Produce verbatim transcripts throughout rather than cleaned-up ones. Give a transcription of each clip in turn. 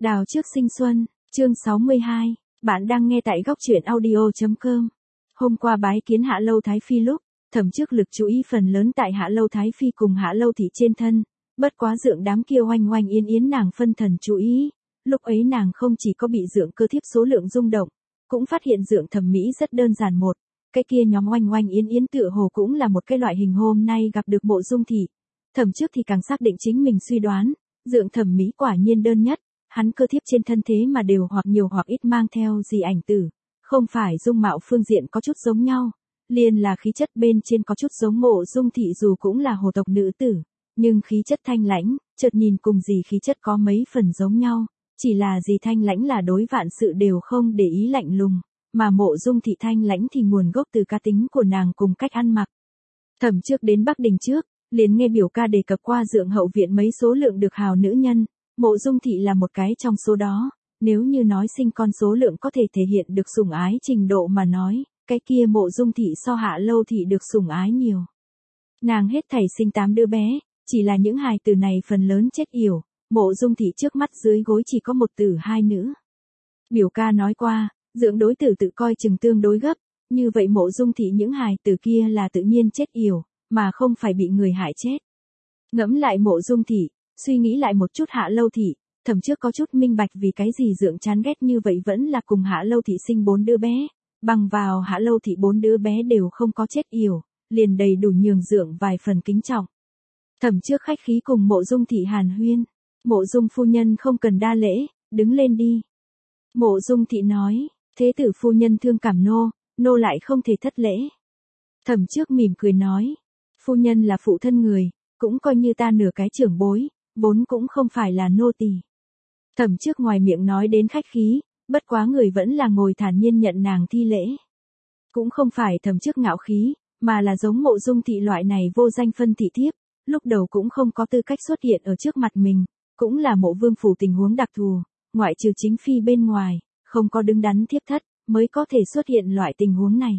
Đào trước sinh xuân, chương sáu mươi hai, bạn đang nghe tại góc truyện audio.com. Hôm qua bái kiến Hạ Lâu Thái Phi lúc, Thẩm Trước lực chú ý phần lớn tại Hạ Lâu Thái Phi cùng Hạ Lâu Thị trên thân, bất quá dượng đám kia oanh oanh yến yến nàng phân thần chú ý. Lúc ấy nàng không chỉ có bị dượng cơ thiếp số lượng rung động, cũng phát hiện dượng thẩm mỹ rất đơn giản một, cái kia nhóm oanh oanh yến yến tựa hồ cũng là một cái loại hình hôm nay gặp được Mộ Dung Thị. Thẩm Trước thì càng xác định chính mình suy đoán, dượng thẩm mỹ quả nhiên đơn nhất. Hắn cơ thiếp trên thân thế mà đều hoặc nhiều hoặc ít mang theo gì ảnh tử, không phải dung mạo phương diện có chút giống nhau, liền là khí chất bên trên có chút giống Mộ Dung Thị dù cũng là hồ tộc nữ tử, nhưng khí chất thanh lãnh, chợt nhìn cùng gì khí chất có mấy phần giống nhau, chỉ là gì thanh lãnh là đối vạn sự đều không để ý lạnh lùng, mà Mộ Dung Thị thanh lãnh thì nguồn gốc từ cá tính của nàng cùng cách ăn mặc. Thẩm Trước đến Bắc Đình trước, liền nghe biểu ca đề cập qua dượng hậu viện mấy số lượng được hào nữ nhân. Mộ Dung Thị là một cái trong số đó, nếu như nói sinh con số lượng có thể thể hiện được sủng ái trình độ mà nói, cái kia Mộ Dung Thị so Hạ Lâu Thị được sủng ái nhiều. Nàng hết thảy sinh tám đứa bé, chỉ là những hài tử này phần lớn chết yểu, Mộ Dung Thị trước mắt dưới gối chỉ có một tử hai nữ. Biểu ca nói qua, dượng đối tử tự coi chừng tương đối gấp, như vậy Mộ Dung Thị những hài tử kia là tự nhiên chết yểu, mà không phải bị người hại chết. Ngẫm lại Mộ Dung Thị, suy nghĩ lại một chút Hạ Lâu Thị, Thẩm Trước có chút minh bạch vì cái gì dượng chán ghét như vậy vẫn là cùng Hạ Lâu Thị sinh bốn đứa bé, bằng vào Hạ Lâu Thị bốn đứa bé đều không có chết yểu, liền đầy đủ nhường dượng vài phần kính trọng. Thẩm Trước khách khí cùng Mộ Dung Thị hàn huyên, Mộ Dung phu nhân không cần đa lễ, đứng lên đi. Mộ Dung Thị nói, thế tử phu nhân thương cảm nô, nô lại không thể thất lễ. Thẩm Trước mỉm cười nói, phu nhân là phụ thân người, cũng coi như ta nửa cái trưởng bối, vốn cũng không phải là nô tỳ. Thẩm Trước ngoài miệng nói đến khách khí, bất quá người vẫn là ngồi thản nhiên nhận nàng thi lễ. Cũng không phải Thẩm Trước ngạo khí, mà là giống Mộ Dung Thị loại này vô danh phân thị thiếp, lúc đầu cũng không có tư cách xuất hiện ở trước mặt mình, cũng là Mộ Vương phủ tình huống đặc thù, ngoại trừ chính phi bên ngoài, không có đứng đắn thiếp thất, mới có thể xuất hiện loại tình huống này.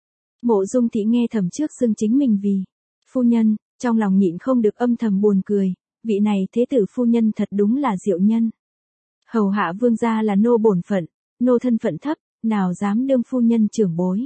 Mộ Dung Thị nghe Thẩm Trước xưng chính mình vì phu nhân, trong lòng nhịn không được âm thầm buồn cười. Vị này thế tử phu nhân thật đúng là diệu nhân. Hầu hạ vương gia là nô bổn phận, nô thân phận thấp, nào dám đương phu nhân trưởng bối.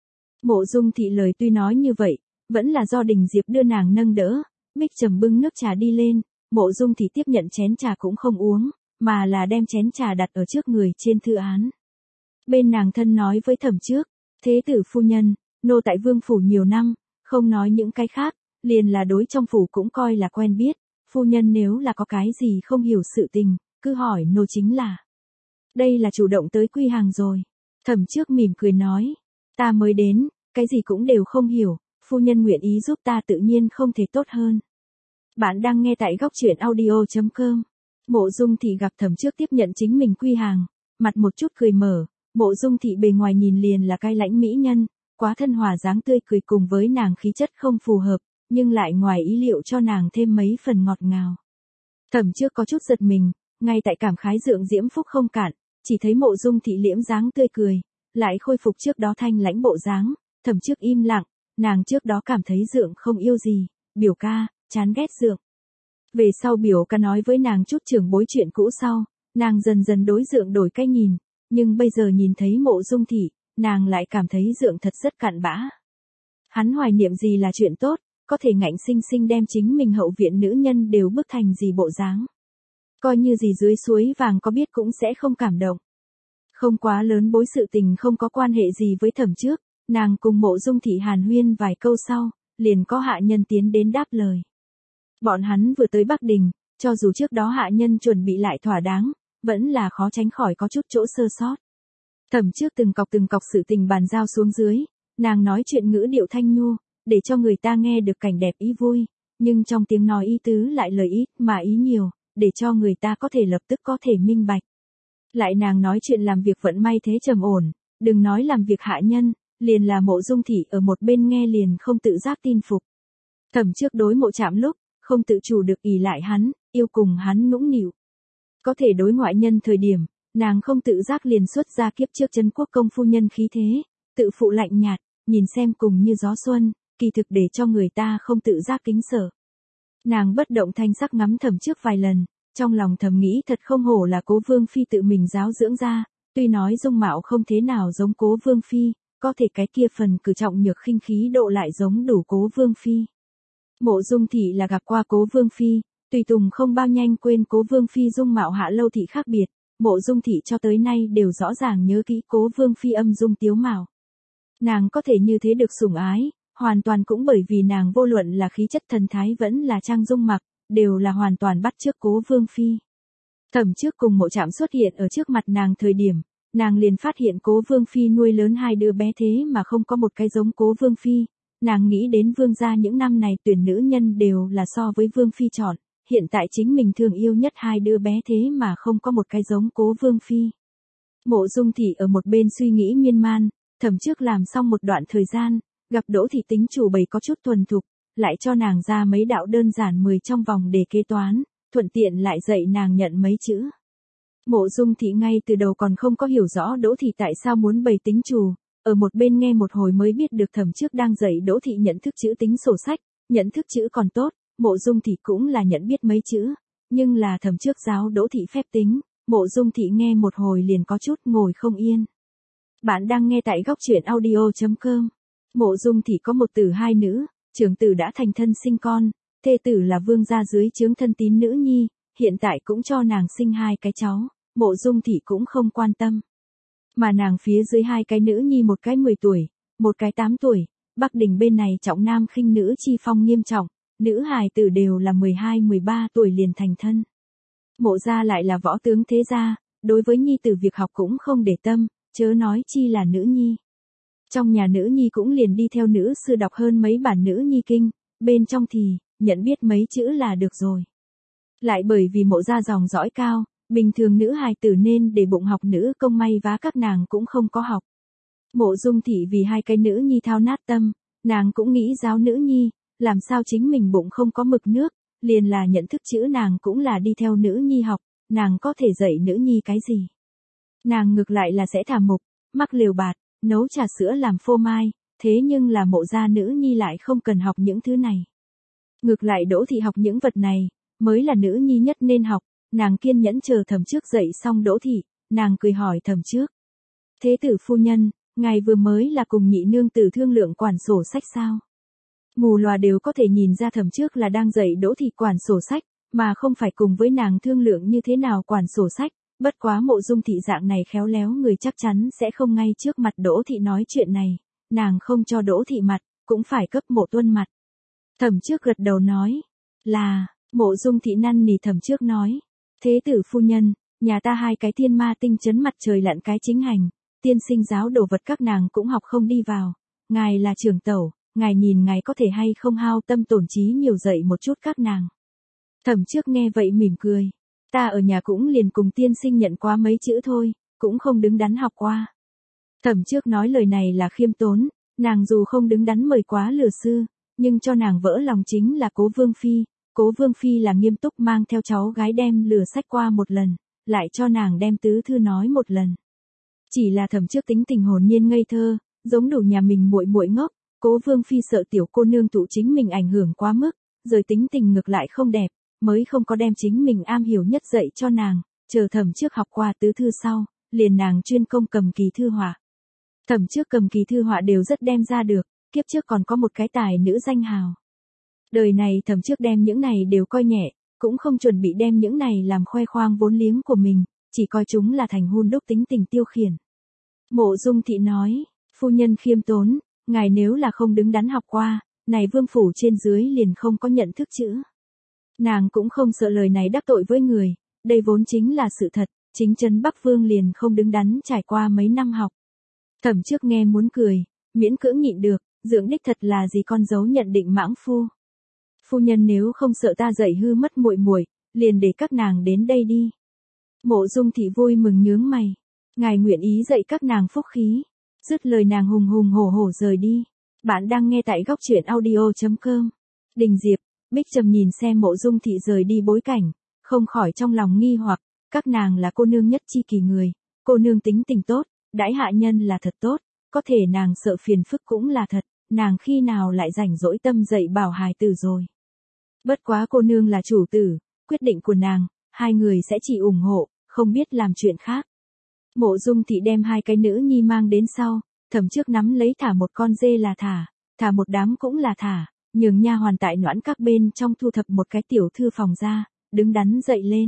Mộ Dung Thị lời tuy nói như vậy, vẫn là do Đình Diệp đưa nàng nâng đỡ, Bích Trầm bưng nước trà đi lên, Mộ Dung Thị tiếp nhận chén trà cũng không uống, mà là đem chén trà đặt ở trước người trên thư án. Bên nàng thân nói với Thẩm Trước, thế tử phu nhân, nô tại vương phủ nhiều năm, không nói những cái khác, liền là đối trong phủ cũng coi là quen biết. Phu nhân nếu là có cái gì không hiểu sự tình, cứ hỏi nô chính là. Đây là chủ động tới quy hàng rồi. Thẩm Trước mỉm cười nói, ta mới đến, cái gì cũng đều không hiểu, phu nhân nguyện ý giúp ta tự nhiên không thể tốt hơn. Bạn đang nghe tại góc truyện audio.com. Mộ Dung Thị gặp Thẩm Trước tiếp nhận chính mình quy hàng, mặt một chút cười mở, Mộ Dung Thị bề ngoài nhìn liền là cái lãnh mỹ nhân, quá thân hòa dáng tươi cười cùng với nàng khí chất không phù hợp, nhưng lại ngoài ý liệu cho nàng thêm mấy phần ngọt ngào. Thẩm Trước có chút giật mình, ngay tại cảm khái dượng diễm phúc không cạn, chỉ thấy Mộ Dung Thị liễm dáng tươi cười, lại khôi phục trước đó thanh lãnh bộ dáng, Thẩm Trước im lặng, nàng trước đó cảm thấy dượng không yêu gì, biểu ca, chán ghét dượng. Về sau biểu ca nói với nàng chút trưởng bối chuyện cũ sau, nàng dần dần đối dượng đổi cái nhìn, nhưng bây giờ nhìn thấy Mộ Dung Thị, nàng lại cảm thấy dượng thật rất cặn bã. Hắn hoài niệm gì là chuyện tốt, có thể ngạnh sinh sinh đem chính mình hậu viện nữ nhân đều bức thành gì bộ dáng. Coi như gì dưới suối vàng có biết cũng sẽ không cảm động. Không quá lớn bối sự tình không có quan hệ gì với Thẩm Trước, nàng cùng Mộ Dung Thị hàn huyên vài câu sau, liền có hạ nhân tiến đến đáp lời. Bọn hắn vừa tới Bắc Đình, cho dù trước đó hạ nhân chuẩn bị lại thỏa đáng, vẫn là khó tránh khỏi có chút chỗ sơ sót. Thẩm Trước từng cọc từng cọc sự tình bàn giao xuống dưới, nàng nói chuyện ngữ điệu thanh nhu, để cho người ta nghe được cảnh đẹp ý vui, nhưng trong tiếng nói ý tứ lại lời ít mà ý nhiều, để cho người ta có thể lập tức có thể minh bạch. Lại nàng nói chuyện làm việc vận may thế trầm ổn, đừng nói làm việc hạ nhân, liền là Mộ Dung Thị ở một bên nghe liền không tự giác tin phục. Thẩm Trước đối Mộ Trạm lúc, không tự chủ được ỷ lại hắn, yêu cùng hắn nũng nịu. Có thể đối ngoại nhân thời điểm, nàng không tự giác liền xuất ra kiếp trước Trấn Quốc công phu nhân khí thế, tự phụ lạnh nhạt, nhìn xem cùng như gió xuân, kỳ thực để cho người ta không tự giác kính sợ. Nàng bất động thanh sắc ngắm Thẩm Trước vài lần, Trong lòng thầm nghĩ thật không hổ là Cố Vương Phi tự mình giáo dưỡng ra, tuy nói dung mạo không thế nào giống Cố Vương Phi, có thể cái kia phần cử trọng nhược khinh khí độ lại giống đủ Cố Vương Phi. Mộ Dung Thị là gặp qua Cố Vương Phi, tùy tùng không bao nhanh quên Cố Vương Phi dung mạo Hạ Lâu Thị khác biệt, Mộ Dung Thị cho tới nay đều rõ ràng nhớ kỹ Cố Vương Phi âm dung tiếu mạo. Nàng có thể như thế được sủng ái, hoàn toàn cũng bởi vì nàng vô luận là khí chất thần thái vẫn là trang dung mặc, đều là hoàn toàn bắt chước Cố Vương Phi. Thẩm trước cùng Mộ Trạm xuất hiện ở trước mặt nàng thời điểm, nàng liền phát hiện Cố Vương Phi nuôi lớn hai đứa bé thế mà không có một cái giống Cố Vương Phi, nàng nghĩ đến Vương gia những năm này tuyển nữ nhân đều là so với Vương Phi chọn, hiện tại chính mình thương yêu nhất hai đứa bé thế mà không có một cái giống Cố Vương Phi. Mộ Dung Thị ở một bên suy nghĩ miên man, thẩm trước làm xong một đoạn thời gian, gặp Đỗ Thị tính chủ bày có chút thuần thục, lại cho nàng ra mấy đạo đơn giản mười trong vòng để kế toán, thuận tiện lại dạy nàng nhận mấy chữ. Mộ Dung Thị ngay từ đầu còn không có hiểu rõ Đỗ Thị tại sao muốn bày tính chủ, ở một bên nghe một hồi mới biết được thẩm trước đang dạy Đỗ Thị nhận thức chữ tính sổ sách, nhận thức chữ còn tốt, Mộ Dung Thị cũng là nhận biết mấy chữ, nhưng là thẩm trước giáo Đỗ Thị phép tính, Mộ Dung Thị nghe một hồi liền có chút ngồi không yên. Bạn đang nghe tại góc truyện audio chấm com. Mộ Dung Thị có một tử hai nữ, trưởng tử đã thành thân sinh con, thê tử là vương gia dưới trướng thân tín nữ nhi, hiện tại cũng cho nàng sinh hai cái cháu, Mộ Dung Thị cũng không quan tâm. Mà nàng phía dưới hai cái nữ nhi một cái mười tuổi, một cái tám tuổi, Bắc Đình bên này trọng nam khinh nữ chi phong nghiêm trọng, nữ hài tử đều là mười hai mười ba tuổi liền thành thân. Mộ gia lại là võ tướng thế gia, đối với nhi tử việc học cũng không để tâm, chớ nói chi là nữ nhi. Trong nhà nữ nhi cũng liền đi theo nữ sư đọc hơn mấy bản nữ nhi kinh, bên trong thì, nhận biết mấy chữ là được rồi. Lại bởi vì Mộ gia dòng dõi cao, bình thường nữ hài tử nên để bụng học nữ công may vá các nàng cũng không có học. Mộ Dung Thị vì hai cái nữ nhi thao nát tâm, nàng cũng nghĩ giáo nữ nhi, làm sao chính mình bụng không có mực nước, liền là nhận thức chữ nàng cũng là đi theo nữ nhi học, nàng có thể dạy nữ nhi cái gì. Nàng ngược lại là sẽ thả mục, mắc liều bạt, nấu trà sữa làm phô mai, thế nhưng là Mộ gia nữ nhi lại không cần học những thứ này. Ngược lại Đỗ Thị học những vật này, mới là nữ nhi nhất nên học, nàng kiên nhẫn chờ thẩm trước dậy xong Đỗ Thị, nàng cười hỏi thẩm trước. Thế tử phu nhân, ngài vừa mới là cùng nhị nương tử thương lượng quản sổ sách sao? Mù lòa đều có thể nhìn ra thẩm trước là đang dạy Đỗ Thị quản sổ sách, mà không phải cùng với nàng thương lượng như thế nào quản sổ sách, bất quá Mộ Dung Thị dạng này khéo léo người chắc chắn sẽ không ngay trước mặt Đỗ Thị nói chuyện này, nàng không cho Đỗ Thị mặt, cũng phải cấp Mộ Tuân mặt. Thẩm trước gật đầu nói, là, Mộ Dung Thị năn nỉ thẩm trước nói, thế tử phu nhân, nhà ta hai cái thiên ma tinh chấn mặt trời lặn cái chính hành, tiên sinh giáo đồ vật các nàng cũng học không đi vào, ngài là trưởng tẩu, ngài nhìn ngài có thể hay không hao tâm tổn trí nhiều dạy một chút các nàng. Thẩm trước nghe vậy mỉm cười, ta ở nhà cũng liền cùng tiên sinh nhận qua mấy chữ thôi, cũng không đứng đắn học qua. Thẩm trước nói lời này là khiêm tốn, nàng dù không đứng đắn mời quá lừa sư, nhưng cho nàng vỡ lòng chính là Cố Vương Phi, Cố Vương Phi là nghiêm túc mang theo cháu gái đem lừa sách qua một lần, lại cho nàng đem tứ thư nói một lần. Chỉ là thẩm trước tính tình hồn nhiên ngây thơ, giống đủ nhà mình muội muội ngốc, Cố Vương Phi sợ tiểu cô nương tụ chính mình ảnh hưởng quá mức, rồi tính tình ngược lại không đẹp, mới không có đem chính mình am hiểu nhất dạy cho nàng, chờ thẩm trước học qua tứ thư sau, liền nàng chuyên công cầm kỳ thư họa. Thẩm trước cầm kỳ thư họa đều rất đem ra được, kiếp trước còn có một cái tài nữ danh hào. Đời này thẩm trước đem những này đều coi nhẹ, cũng không chuẩn bị đem những này làm khoe khoang vốn liếng của mình, chỉ coi chúng là thành hun đúc tính tình tiêu khiển. Mộ Dung Thị nói, phu nhân khiêm tốn, ngài nếu là không đứng đắn học qua, này vương phủ trên dưới liền không có nhận thức chữ. Nàng cũng không sợ lời này đắc tội với người, đây vốn chính là sự thật, chính trấn Bắc Vương liền không đứng đắn trải qua mấy năm học. Thẩm trước nghe muốn cười, miễn cưỡng nhịn được, dưỡng đích thật là gì con dấu nhận định mãng phu. Phu nhân nếu không sợ ta dạy hư mất muội muội, liền để các nàng đến đây đi. Mộ Dung Thị vui mừng nhướng mày, ngài nguyện ý dạy các nàng phúc khí. Dứt lời nàng hùng hùng hổ hổ rời đi. Bạn đang nghe tại góc truyện audio chấm com. Đình Diệp, Bích Trầm nhìn xem Mộ Dung Thị rời đi bối cảnh, không khỏi trong lòng nghi hoặc, các nàng là cô nương nhất chi kỳ người, cô nương tính tình tốt, đãi hạ nhân là thật tốt, có thể nàng sợ phiền phức cũng là thật, nàng khi nào lại rảnh rỗi tâm dạy bảo hài tử rồi. Bất quá cô nương là chủ tử, quyết định của nàng, hai người sẽ chỉ ủng hộ, không biết làm chuyện khác. Mộ Dung Thị đem hai cái nữ nhi mang đến sau, Thẩm Trước nắm lấy thả một con dê là thả, thả một đám cũng là thả, nhường nha hoàn tại Noãn Các bên trong thu thập một cái tiểu thư phòng ra, đứng đắn dậy lên.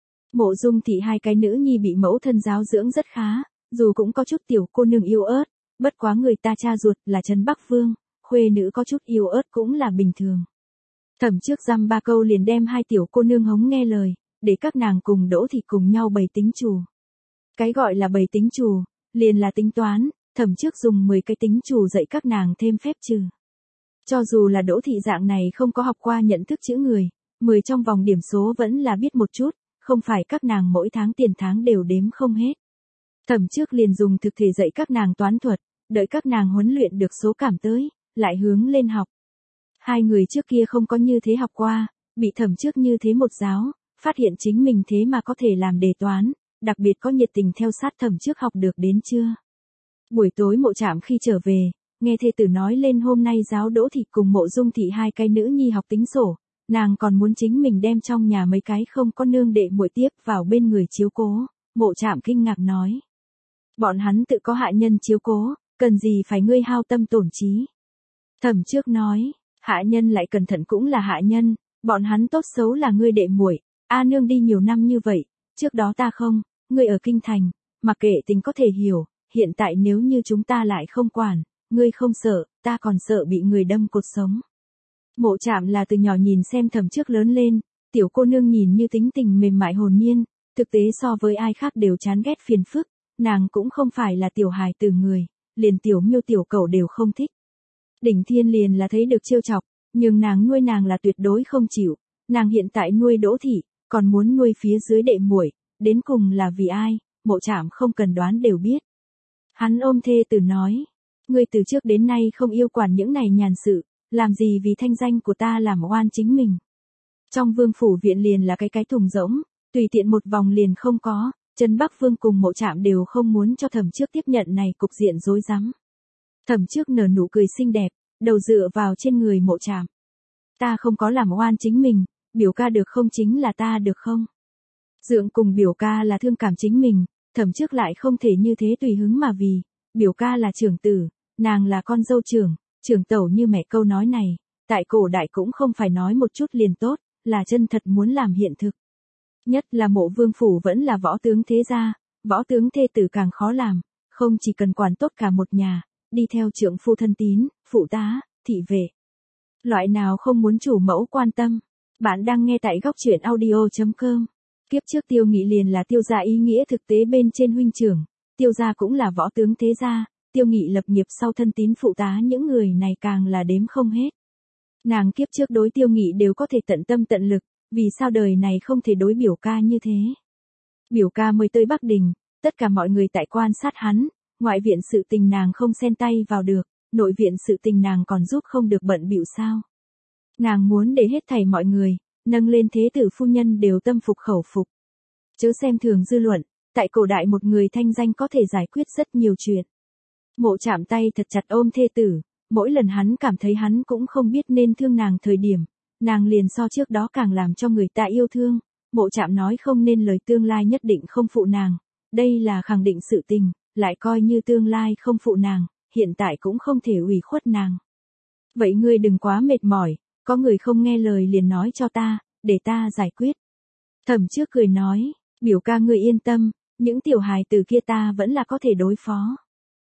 Mộ Dung Thị hai cái nữ nhi bị mẫu thân giáo dưỡng rất khá, dù cũng có chút tiểu cô nương yêu ớt, bất quá người ta cha ruột là Trấn Bắc Vương, khuê nữ có chút yêu ớt cũng là bình thường. Thẩm Trước dăm ba câu liền đem hai tiểu cô nương hống nghe lời, để các nàng cùng Đỗ Thị cùng nhau bày tính trù. Cái gọi là bày tính trù, liền là tính toán, Thẩm Trước dùng mười cái tính trù dạy các nàng thêm phép trừ. Cho dù là Đỗ Thị dạng này không có học qua nhận thức chữ người, mười trong vòng điểm số vẫn là biết một chút, không phải các nàng mỗi tháng tiền tháng đều đếm không hết. Thẩm Trước liền dùng thực thể dạy các nàng toán thuật, đợi các nàng huấn luyện được số cảm tới, lại hướng lên học. Hai người trước kia không có như thế học qua, bị Thẩm Trước như thế một giáo, phát hiện chính mình thế mà có thể làm đề toán, đặc biệt có nhiệt tình theo sát Thẩm Trước học được đến chưa. Buổi tối Mộ Trạm khi trở về, nghe thê tử nói lên hôm nay giáo Đỗ Thị cùng Mộ Dung Thị hai cái nữ nhi học tính sổ, nàng còn muốn chính mình đem trong nhà mấy cái không có nương đệ muội tiếp vào bên người chiếu cố. Mộ Trạm kinh ngạc nói, bọn hắn tự có hạ nhân chiếu cố, cần gì phải ngươi hao tâm tổn trí. Thẩm Trước nói, hạ nhân lại cẩn thận cũng là hạ nhân, bọn hắn tốt xấu là ngươi đệ muội. A nương đi nhiều năm như vậy, trước đó ta không, ngươi ở kinh thành, mặc kệ tình có thể hiểu, hiện tại nếu như chúng ta lại không quản, ngươi không sợ, ta còn sợ bị người đâm cột sống. Mộ Trạm là từ nhỏ nhìn xem Thẩm Trước lớn lên, tiểu cô nương nhìn như tính tình mềm mại hồn nhiên, thực tế so với ai khác đều chán ghét phiền phức, nàng cũng không phải là tiểu hài tử người, liền tiểu miêu tiểu cẩu đều không thích. Đỉnh Thiên liền là thấy được trêu chọc, nhưng nàng nuôi nàng là tuyệt đối không chịu, nàng hiện tại nuôi Đỗ Thị, còn muốn nuôi phía dưới đệ muội, đến cùng là vì ai, Mộ Trạm không cần đoán đều biết. Hắn ôm thê tử nói, ngươi từ trước đến nay không yêu quản những này nhàn sự, làm gì vì thanh danh của ta làm oan chính mình. Trong vương phủ viện liền là cái cái thùng rỗng, tùy tiện một vòng liền không có, Trấn Bắc Vương cùng Mộ Trạm đều không muốn cho Thẩm Trước tiếp nhận này cục diện rối rắm. Thẩm Trước nở nụ cười xinh đẹp, đầu dựa vào trên người Mộ Trạm. Ta không có làm oan chính mình, biểu ca được không chính là ta được không? Dượng cùng biểu ca là thương cảm chính mình, Thẩm Trước lại không thể như thế tùy hứng mà vì, biểu ca là trưởng tử, nàng là con dâu trưởng, trưởng tẩu như mẹ câu nói này, tại cổ đại cũng không phải nói một chút liền tốt, là chân thật muốn làm hiện thực. Nhất là Mộ vương phủ vẫn là võ tướng thế gia, võ tướng thê tử càng khó làm, không chỉ cần quản tốt cả một nhà, đi theo trượng phu thân tín, phụ tá, thị vệ. Loại nào không muốn chủ mẫu quan tâm. Bạn đang nghe tại góc truyện audio chấm com. Kiếp trước Tiêu Nghị liền là Tiêu gia ý nghĩa thực tế bên trên huynh trưởng, Tiêu gia cũng là võ tướng thế gia, Tiêu Nghị lập nghiệp sau thân tín phụ tá những người này càng là đếm không hết. Nàng kiếp trước đối Tiêu Nghị đều có thể tận tâm tận lực, vì sao đời này không thể đối biểu ca như thế. Biểu ca mới tới Bắc Đình, tất cả mọi người tại quan sát hắn, ngoại viện sự tình nàng không xen tay vào được, nội viện sự tình nàng còn giúp không được bận bịu sao. Nàng muốn để hết thảy mọi người, nâng lên thế tử phu nhân đều tâm phục khẩu phục. Chớ xem thường dư luận, tại cổ đại một người thanh danh có thể giải quyết rất nhiều chuyện. Mộ Trạm tay thật chặt ôm thê tử, mỗi lần hắn cảm thấy hắn cũng không biết nên thương nàng thời điểm, nàng liền so trước đó càng làm cho người ta yêu thương. Mộ Trạm nói không nên lời tương lai nhất định không phụ nàng, đây là khẳng định sự tình, lại coi như tương lai không phụ nàng, hiện tại cũng không thể ủy khuất nàng. Vậy ngươi đừng quá mệt mỏi, có người không nghe lời liền nói cho ta, để ta giải quyết. Thẩm Trước cười nói, biểu ca ngươi yên tâm, những tiểu hài từ kia ta vẫn là có thể đối phó.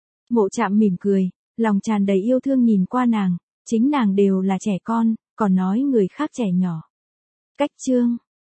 Mộ Trạm mỉm cười, lòng tràn đầy yêu thương nhìn qua nàng, chính nàng đều là trẻ con, còn nói người khác trẻ nhỏ. Cách chương